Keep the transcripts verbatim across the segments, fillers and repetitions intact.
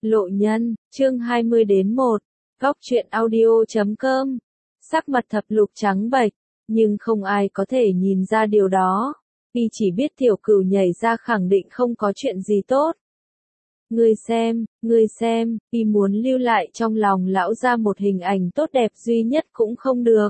Lộ nhân, chương hai mươi đến một, góc truyện audio chấm com. Sắc mặt thập lục trắng bệch, nhưng không ai có thể nhìn ra điều đó. Y chỉ biết tiểu cửu nhảy ra khẳng định không có chuyện gì tốt. Ngươi xem, ngươi xem, y muốn lưu lại trong lòng lão gia một hình ảnh tốt đẹp duy nhất cũng không được.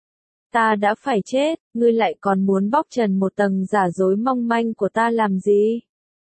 Ta đã phải chết, ngươi lại còn muốn bóc trần một tầng giả dối mong manh của ta làm gì?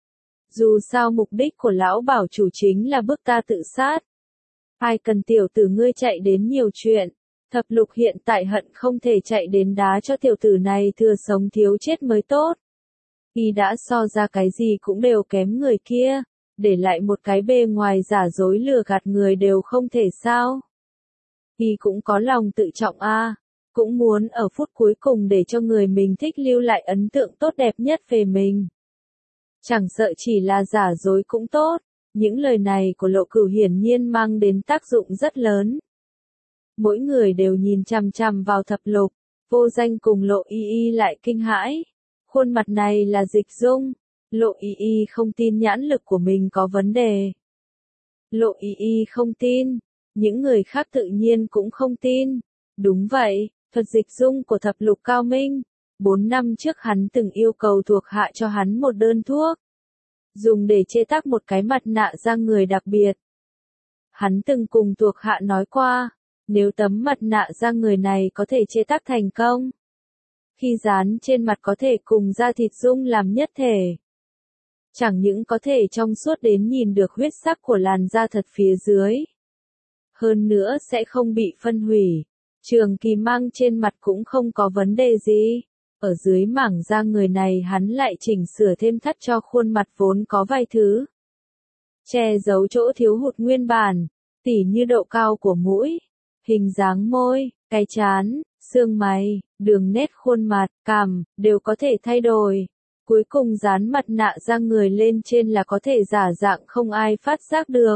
Dù sao mục đích của lão bảo chủ chính là bức ta tự sát. Ai cần tiểu tử ngươi chạy đến nhiều chuyện. Thập lục hiện tại hận không thể chạy đến đá cho tiểu tử này thừa sống thiếu chết mới tốt. Y đã so ra cái gì cũng đều kém người kia, để lại một cái bề ngoài giả dối lừa gạt người đều không thể sao. Y cũng có lòng tự trọng a, à, cũng muốn ở phút cuối cùng để cho người mình thích lưu lại ấn tượng tốt đẹp nhất về mình. Chẳng sợ chỉ là giả dối cũng tốt, những lời này của Lộ Cửu hiển nhiên mang đến tác dụng rất lớn. Mỗi người đều nhìn chằm chằm vào thập lục, Vô Danh cùng Lộ Y Y lại kinh hãi. Khuôn mặt này là Dịch Dung. Lộ Y Y không tin nhãn lực của mình có vấn đề. Lộ Y Y không tin, những người khác tự nhiên cũng không tin. Đúng vậy, thuật dịch dung của thập lục cao minh. Bốn năm trước hắn từng yêu cầu thuộc hạ cho hắn một đơn thuốc, dùng để chế tác một cái mặt nạ da người đặc biệt. Hắn từng cùng thuộc hạ nói qua, nếu tấm mặt nạ da người này có thể chế tác thành công, khi dán trên mặt có thể cùng da thịt dung làm nhất thể. Chẳng những có thể trong suốt đến nhìn được huyết sắc của làn da thật phía dưới, hơn nữa sẽ không bị phân hủy, trường kỳ mang trên mặt cũng không có vấn đề gì. Ở dưới mảng da người này hắn lại chỉnh sửa thêm thắt cho khuôn mặt vốn có vài thứ, che giấu chỗ thiếu hụt nguyên bản, tỉ như độ cao của mũi, hình dáng môi, cái trán, xương mày, đường nét khuôn mặt, cằm, đều có thể thay đổi. Cuối cùng dán mặt nạ da người lên trên là có thể giả dạng không ai phát giác được.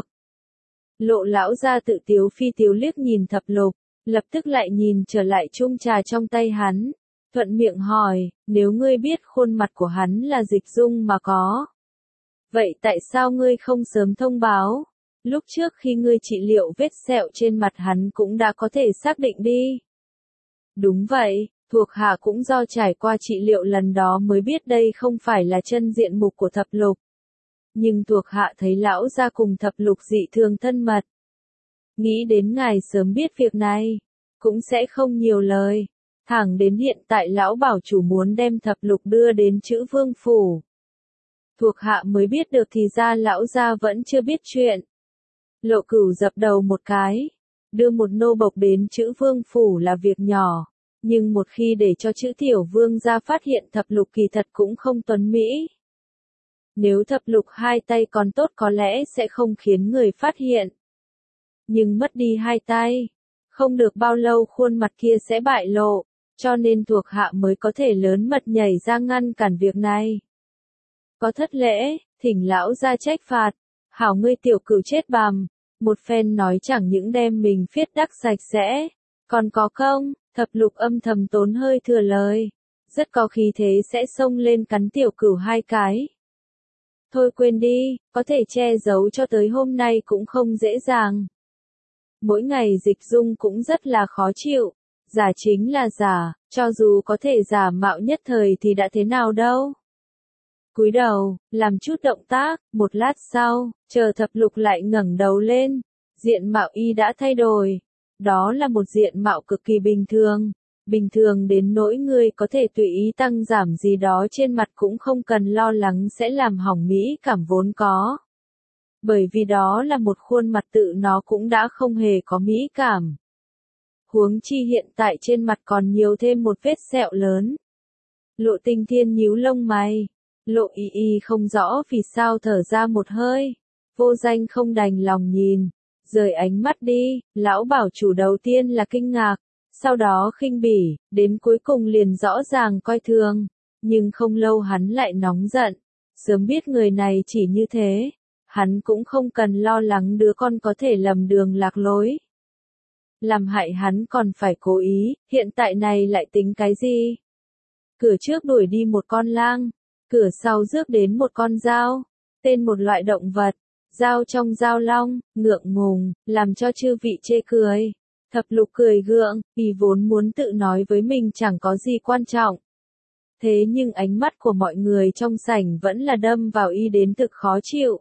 Lộ lão gia tự tiếu phi tiếu liếc nhìn thập lục, lập tức lại nhìn trở lại chung trà trong tay hắn. Thuận miệng hỏi, nếu ngươi biết khuôn mặt của hắn là Dịch Dung mà có, vậy tại sao ngươi không sớm thông báo? Lúc trước khi ngươi trị liệu vết sẹo trên mặt hắn cũng đã có thể xác định đi. Đúng vậy, thuộc hạ cũng do trải qua trị liệu lần đó mới biết đây không phải là chân diện mục của thập lục. Nhưng thuộc hạ thấy lão gia cùng thập lục dị thường thân mật. Nghĩ đến ngài sớm biết việc này, cũng sẽ không nhiều lời. Thẳng đến hiện tại lão bảo chủ muốn đem thập lục đưa đến Chữ Vương phủ. Thuộc hạ mới biết được thì ra lão gia vẫn chưa biết chuyện. Lộ Cửu dập đầu một cái. Đưa một nô bộc đến Chữ Vương phủ là việc nhỏ. Nhưng một khi để cho Chữ Tiểu Vương gia phát hiện thập lục kỳ thật cũng không tuấn mỹ. Nếu thập lục hai tay còn tốt có lẽ sẽ không khiến người phát hiện. Nhưng mất đi hai tay, không được bao lâu khuôn mặt kia sẽ bại lộ. Cho nên thuộc hạ mới có thể lớn mật nhảy ra ngăn cản việc này. Có thất lễ, thỉnh lão ra trách phạt. Hảo ngươi tiểu cửu chết bằm. Một phen nói chẳng những đem mình phiết đắc sạch sẽ. Còn có công, thập lục âm thầm tốn hơi thừa lời. Rất có khí thế sẽ xông lên cắn tiểu cửu hai cái. Thôi quên đi, có thể che giấu cho tới hôm nay cũng không dễ dàng. Mỗi ngày Dịch Dung cũng rất là khó chịu. Giả chính là giả, cho dù có thể giả mạo nhất thời thì đã thế nào đâu. Cúi đầu, làm chút động tác, một lát sau, chờ thập lục lại ngẩng đầu lên, diện mạo y đã thay đổi. Đó là một diện mạo cực kỳ bình thường, bình thường đến nỗi người có thể tùy ý tăng giảm gì đó trên mặt cũng không cần lo lắng sẽ làm hỏng mỹ cảm vốn có. Bởi vì đó là một khuôn mặt tự nó cũng đã không hề có mỹ cảm. Huống chi hiện tại trên mặt còn nhiều thêm một vết sẹo lớn. Lộ Tinh Thiên nhíu lông mày. Lộ Y Y không rõ vì sao thở ra một hơi. Vô Danh không đành lòng nhìn. Rời ánh mắt đi, lão bảo chủ đầu tiên là kinh ngạc. Sau đó khinh bỉ, đến cuối cùng liền rõ ràng coi thường. Nhưng không lâu hắn lại nóng giận. Sớm biết người này chỉ như thế. Hắn cũng không cần lo lắng đứa con có thể lầm đường lạc lối. Làm hại hắn còn phải cố ý, hiện tại này lại tính cái gì? Cửa trước đuổi đi một con lang, cửa sau rước đến một con dao, tên một loại động vật, Dao trong dao long, ngượng ngùng, làm cho chư vị chê cười. Thập lục cười gượng, vì vốn muốn tự nói với mình chẳng có gì quan trọng. Thế nhưng ánh mắt của mọi người trong sảnh vẫn là đâm vào y đến thực khó chịu.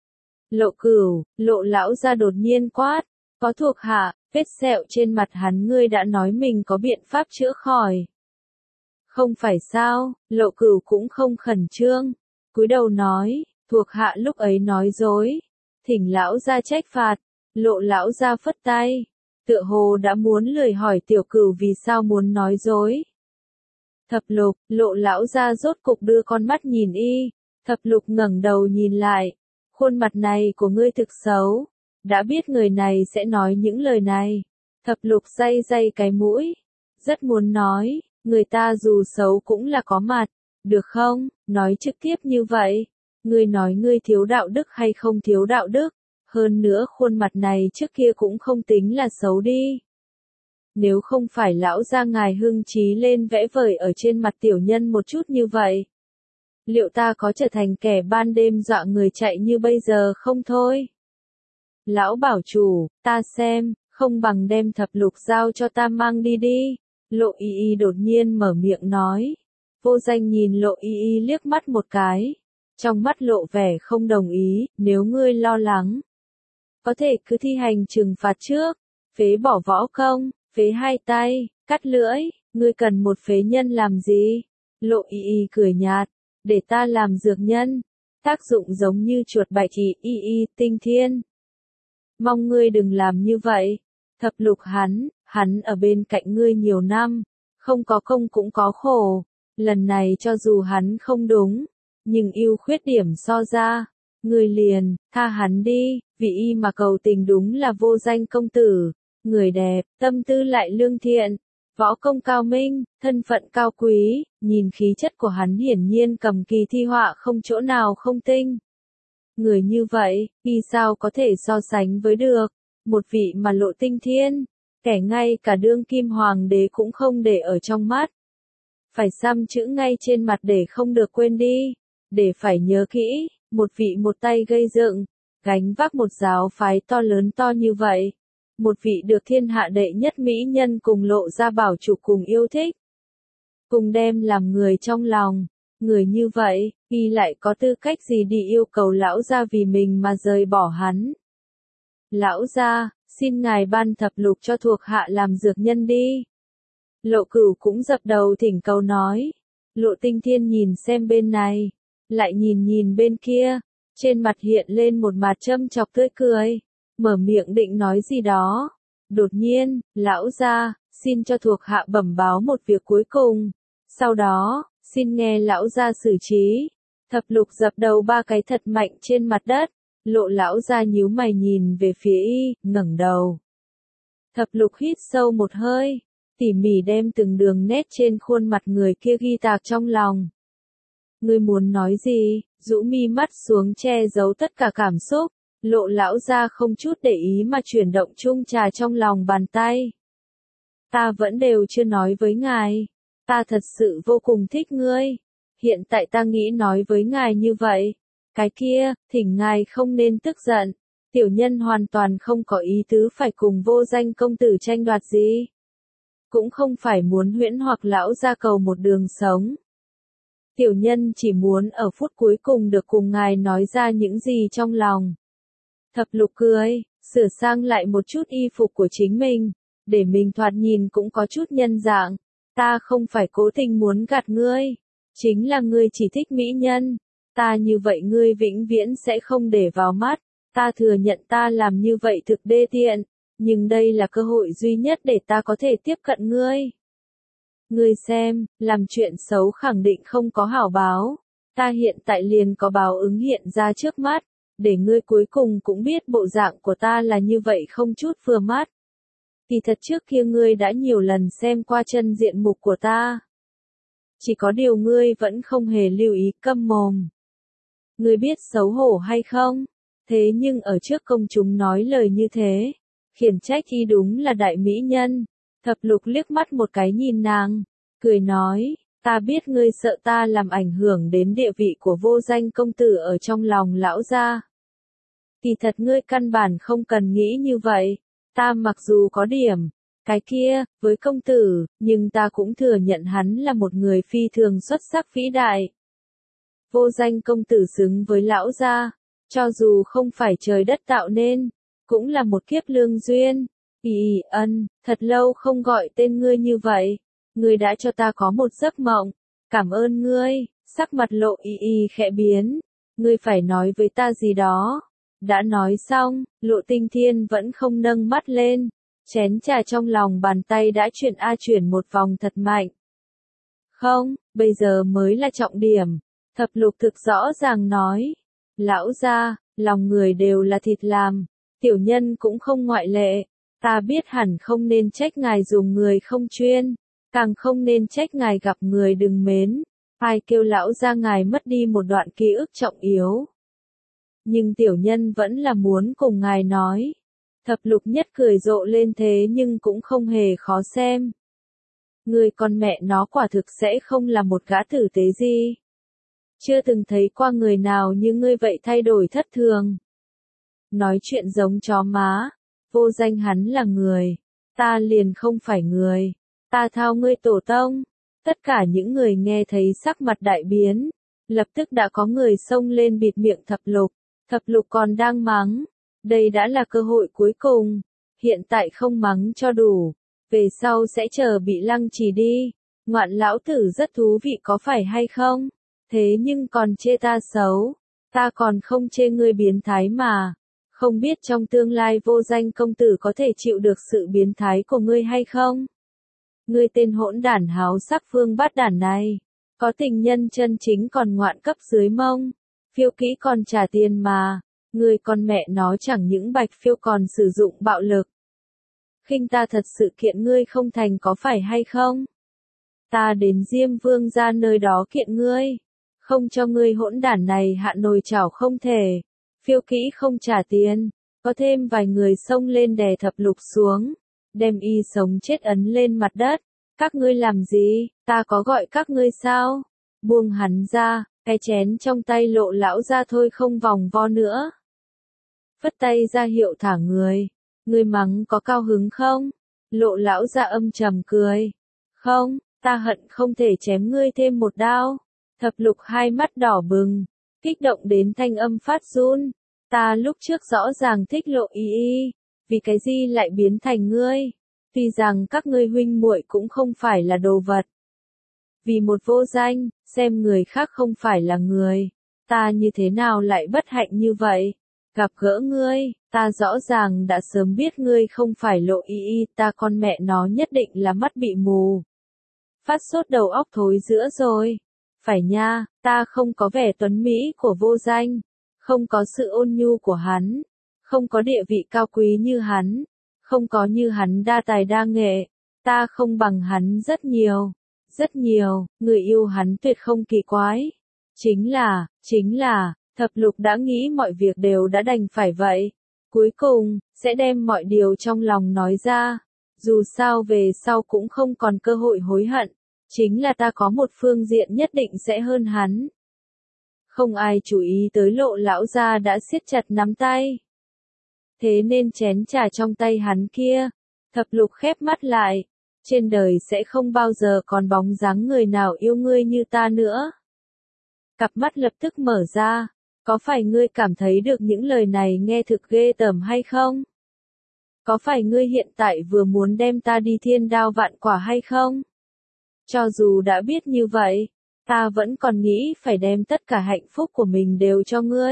Lộ Cửu, Lộ lão gia đột nhiên quát, có thuộc hạ, vết sẹo trên mặt hắn ngươi đã nói mình có biện pháp chữa khỏi. Không phải sao, Lộ Cửu cũng không khẩn trương, cúi đầu nói, thuộc hạ lúc ấy nói dối, thỉnh lão gia trách phạt. Lộ lão gia phất tay, tựa hồ đã muốn lười hỏi Tiểu Cửu vì sao muốn nói dối. Thập lục, Lộ lão gia rốt cục đưa con mắt nhìn y, thập lục ngẩng đầu nhìn lại, khuôn mặt này của ngươi thực xấu, đã biết người này sẽ nói những lời này. Thập lục day day cái mũi, rất muốn nói, người ta dù xấu cũng là có mặt, được không, nói trực tiếp như vậy, ngươi nói ngươi thiếu đạo đức hay không thiếu đạo đức, hơn nữa khuôn mặt này trước kia cũng không tính là xấu đi. Nếu không phải lão gia ngài hưng trí lên vẽ vời ở trên mặt tiểu nhân một chút như vậy, liệu ta có trở thành kẻ ban đêm dọa người chạy như bây giờ không thôi? Lão bảo chủ, ta xem, không bằng đem thập lục giao cho ta mang đi đi. Lộ y y đột nhiên mở miệng nói. Vô Danh nhìn Lộ y y liếc mắt một cái. Trong mắt lộ vẻ không đồng ý, nếu ngươi lo lắng. Có thể cứ thi hành trừng phạt trước, phế bỏ võ công, phế hai tay, cắt lưỡi, ngươi cần một phế nhân làm gì? Lộ y y cười nhạt, để ta làm dược nhân, tác dụng giống như chuột bạch y y y tinh thiên. Mong ngươi đừng làm như vậy. Thập lục hắn, hắn ở bên cạnh ngươi nhiều năm, không có công cũng có khổ, lần này cho dù hắn không đúng, nhưng ưu khuyết điểm so ra, ngươi liền, tha hắn đi, vì y mà cầu tình đúng là Vô Danh công tử, người đẹp, tâm tư lại lương thiện, võ công cao minh, thân phận cao quý, nhìn khí chất của hắn hiển nhiên cầm kỳ thi họa không chỗ nào không tinh. Người như vậy, y sao có thể so sánh với được, một vị mà Lộ Tinh Thiên, kẻ ngay cả đương kim hoàng đế cũng không để ở trong mắt. Phải xăm chữ ngay trên mặt để không được quên đi, để phải nhớ kỹ, một vị một tay gây dựng, gánh vác một giáo phái to lớn to như vậy. Một vị được thiên hạ đệ nhất mỹ nhân cùng Lộ gia bảo chủ cùng yêu thích. Cùng đem làm người trong lòng. Người như vậy, y lại có tư cách gì đi yêu cầu lão gia vì mình mà rời bỏ hắn. Lão gia, xin ngài ban thập lục cho thuộc hạ làm dược nhân đi. Lộ Cửu cũng dập đầu thỉnh cầu nói. Lộ Tinh Thiên nhìn xem bên này, lại nhìn nhìn bên kia, trên mặt hiện lên một mặt châm chọc tươi cười, mở miệng định nói gì đó. Đột nhiên, lão gia, xin cho thuộc hạ bẩm báo một việc cuối cùng, sau đó, xin nghe lão gia xử trí. Thập lục dập đầu ba cái thật mạnh trên mặt đất, Lộ lão gia nhíu mày nhìn về phía y, ngẩng đầu. Thập lục hít sâu một hơi, tỉ mỉ đem từng đường nét trên khuôn mặt người kia ghi tạc trong lòng. Ngươi muốn nói gì? Rũ mi mắt xuống che giấu tất cả cảm xúc, Lộ lão gia không chút để ý mà chuyển động chung trà trong lòng bàn tay. Ta vẫn đều chưa nói với ngài, ta thật sự vô cùng thích ngươi, hiện tại ta nghĩ nói với ngài như vậy. Cái kia, thỉnh ngài không nên tức giận, tiểu nhân hoàn toàn không có ý tứ phải cùng Vô Danh công tử tranh đoạt gì. Cũng không phải muốn huyễn hoặc lão gia cầu một đường sống. Tiểu nhân chỉ muốn ở phút cuối cùng được cùng ngài nói ra những gì trong lòng. Thập lục cười, sửa sang lại một chút y phục của chính mình, để mình thoạt nhìn cũng có chút nhân dạng. Ta không phải cố tình muốn gạt ngươi, chính là ngươi chỉ thích mỹ nhân. Ta như vậy ngươi vĩnh viễn sẽ không để vào mắt, ta thừa nhận ta làm như vậy thực đê tiện, nhưng đây là cơ hội duy nhất để ta có thể tiếp cận ngươi. Ngươi xem, làm chuyện xấu khẳng định không có hảo báo, ta hiện tại liền có báo ứng hiện ra trước mắt, để ngươi cuối cùng cũng biết bộ dạng của ta là như vậy không chút vừa mắt. Thì thật trước kia ngươi đã nhiều lần xem qua chân diện mục của ta. Chỉ có điều ngươi vẫn không hề lưu ý, câm mồm. Ngươi biết xấu hổ hay không? Thế nhưng ở trước công chúng nói lời như thế, khiển trách y đúng là đại mỹ nhân. Thập lục liếc mắt một cái nhìn nàng, cười nói, ta biết ngươi sợ ta làm ảnh hưởng đến địa vị của Vô Danh công tử ở trong lòng lão gia. Kỳ thật ngươi căn bản không cần nghĩ như vậy. Ta mặc dù có điểm, cái kia, với công tử, nhưng ta cũng thừa nhận hắn là một người phi thường xuất sắc vĩ đại. Vô danh công tử xứng với lão gia, cho dù không phải trời đất tạo nên, cũng là một kiếp lương duyên. Ý ân, thật lâu không gọi tên ngươi như vậy, ngươi đã cho ta có một giấc mộng, cảm ơn ngươi, sắc mặt lộ y y khẽ biến, ngươi phải nói với ta gì đó. Đã nói xong, Lộ Tinh Thiên vẫn không nâng mắt lên, chén trà trong lòng bàn tay đã chuyển a chuyển một vòng thật mạnh. Không, bây giờ mới là trọng điểm, Thập Lục thực rõ ràng nói. Lão gia, lòng người đều là thịt làm, tiểu nhân cũng không ngoại lệ, ta biết hẳn không nên trách ngài dùng người không chuyên, càng không nên trách ngài gặp người đừng mến, ai kêu lão gia ngài mất đi một đoạn ký ức trọng yếu. Nhưng tiểu nhân vẫn là muốn cùng ngài nói. Thập Lục nhất cười rộ lên thế nhưng cũng không hề khó xem. Người con mẹ nó quả thực sẽ không là một gã tử tế gì. Chưa từng thấy qua người nào như ngươi vậy thay đổi thất thường. Nói chuyện giống chó má, vô danh hắn là người, ta liền không phải người, ta thao ngươi tổ tông. Tất cả những người nghe thấy sắc mặt đại biến, lập tức đã có người xông lên bịt miệng Thập Lục. Thập Lục còn đang mắng, đây đã là cơ hội cuối cùng, hiện tại không mắng cho đủ, về sau sẽ chờ bị lăng trì đi, ngoạn lão tử rất thú vị có phải hay không, thế nhưng còn chê ta xấu, ta còn không chê ngươi biến thái mà, không biết trong tương lai vô danh công tử có thể chịu được sự biến thái của ngươi hay không? Ngươi tên hỗn đản háo sắc phương bát đản này, có tình nhân chân chính còn ngoạn cấp dưới mông. Phiêu kỹ còn trả tiền mà, người con mẹ nó chẳng những bạch phiêu còn sử dụng bạo lực. Khinh ta thật sự kiện ngươi không thành có phải hay không? Ta đến Diêm Vương ra nơi đó kiện ngươi, không cho ngươi hỗn đản này hạ nồi chảo không thể, phiêu kỹ không trả tiền, có thêm vài người xông lên đè Thập Lục xuống, đem y sống chết ấn lên mặt đất, các ngươi làm gì, ta có gọi các ngươi sao? Buông hắn ra. Cái chén trong tay Lộ lão ra thôi không vòng vo nữa. Phất tay ra hiệu thả người. Ngươi mắng có cao hứng không? Lộ lão ra âm trầm cười. Không, ta hận không thể chém ngươi thêm một đao. Thập Lục hai mắt đỏ bừng, kích động đến thanh âm phát run. Ta lúc trước rõ ràng thích Lộ y y, vì cái gì lại biến thành ngươi? Tuy rằng các ngươi huynh muội cũng không phải là đồ vật. Vì một vô danh, xem người khác không phải là người, ta như thế nào lại bất hạnh như vậy? Gặp gỡ ngươi, ta rõ ràng đã sớm biết ngươi không phải Lộ y y, ta con mẹ nó nhất định là mắt bị mù. Phát sốt đầu óc thối giữa rồi. Phải nha, ta không có vẻ tuấn mỹ của vô danh, không có sự ôn nhu của hắn, không có địa vị cao quý như hắn, không có như hắn đa tài đa nghệ, ta không bằng hắn rất nhiều. Rất nhiều, người yêu hắn tuyệt không kỳ quái. Chính là, chính là, Thập Lục đã nghĩ mọi việc đều đã đành phải vậy. Cuối cùng, sẽ đem mọi điều trong lòng nói ra. Dù sao về sau cũng không còn cơ hội hối hận. Chính là ta có một phương diện nhất định sẽ hơn hắn. Không ai chú ý tới Lộ lão gia đã siết chặt nắm tay. Thế nên chén trà trong tay hắn kia, Thập Lục khép mắt lại. Trên đời sẽ không bao giờ còn bóng dáng người nào yêu ngươi như ta nữa. Cặp mắt lập tức mở ra, có phải ngươi cảm thấy được những lời này nghe thực ghê tởm hay không? Có phải ngươi hiện tại vừa muốn đem ta đi thiên đao vạn quả hay không? Cho dù đã biết như vậy, ta vẫn còn nghĩ phải đem tất cả hạnh phúc của mình đều cho ngươi.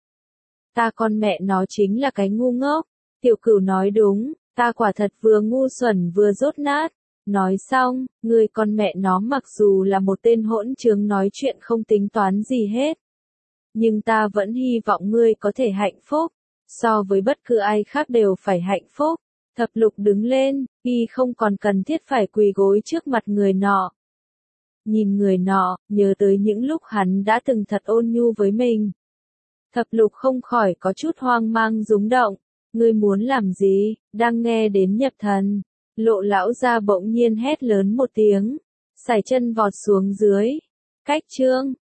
Ta con mẹ nó chính là cái ngu ngốc, Tiểu Cửu nói đúng, ta quả thật vừa ngu xuẩn vừa dốt nát. Nói xong, người con mẹ nó mặc dù là một tên hỗn trướng nói chuyện không tính toán gì hết. Nhưng ta vẫn hy vọng ngươi có thể hạnh phúc, so với bất cứ ai khác đều phải hạnh phúc. Thập Lục đứng lên, y không còn cần thiết phải quỳ gối trước mặt người nọ. Nhìn người nọ, nhớ tới những lúc hắn đã từng thật ôn nhu với mình. Thập Lục không khỏi có chút hoang mang rúng động. Ngươi muốn làm gì, đang nghe đến nhập thần. Lộ lão ra bỗng nhiên hét lớn một tiếng, sải chân vọt xuống dưới. Cách chương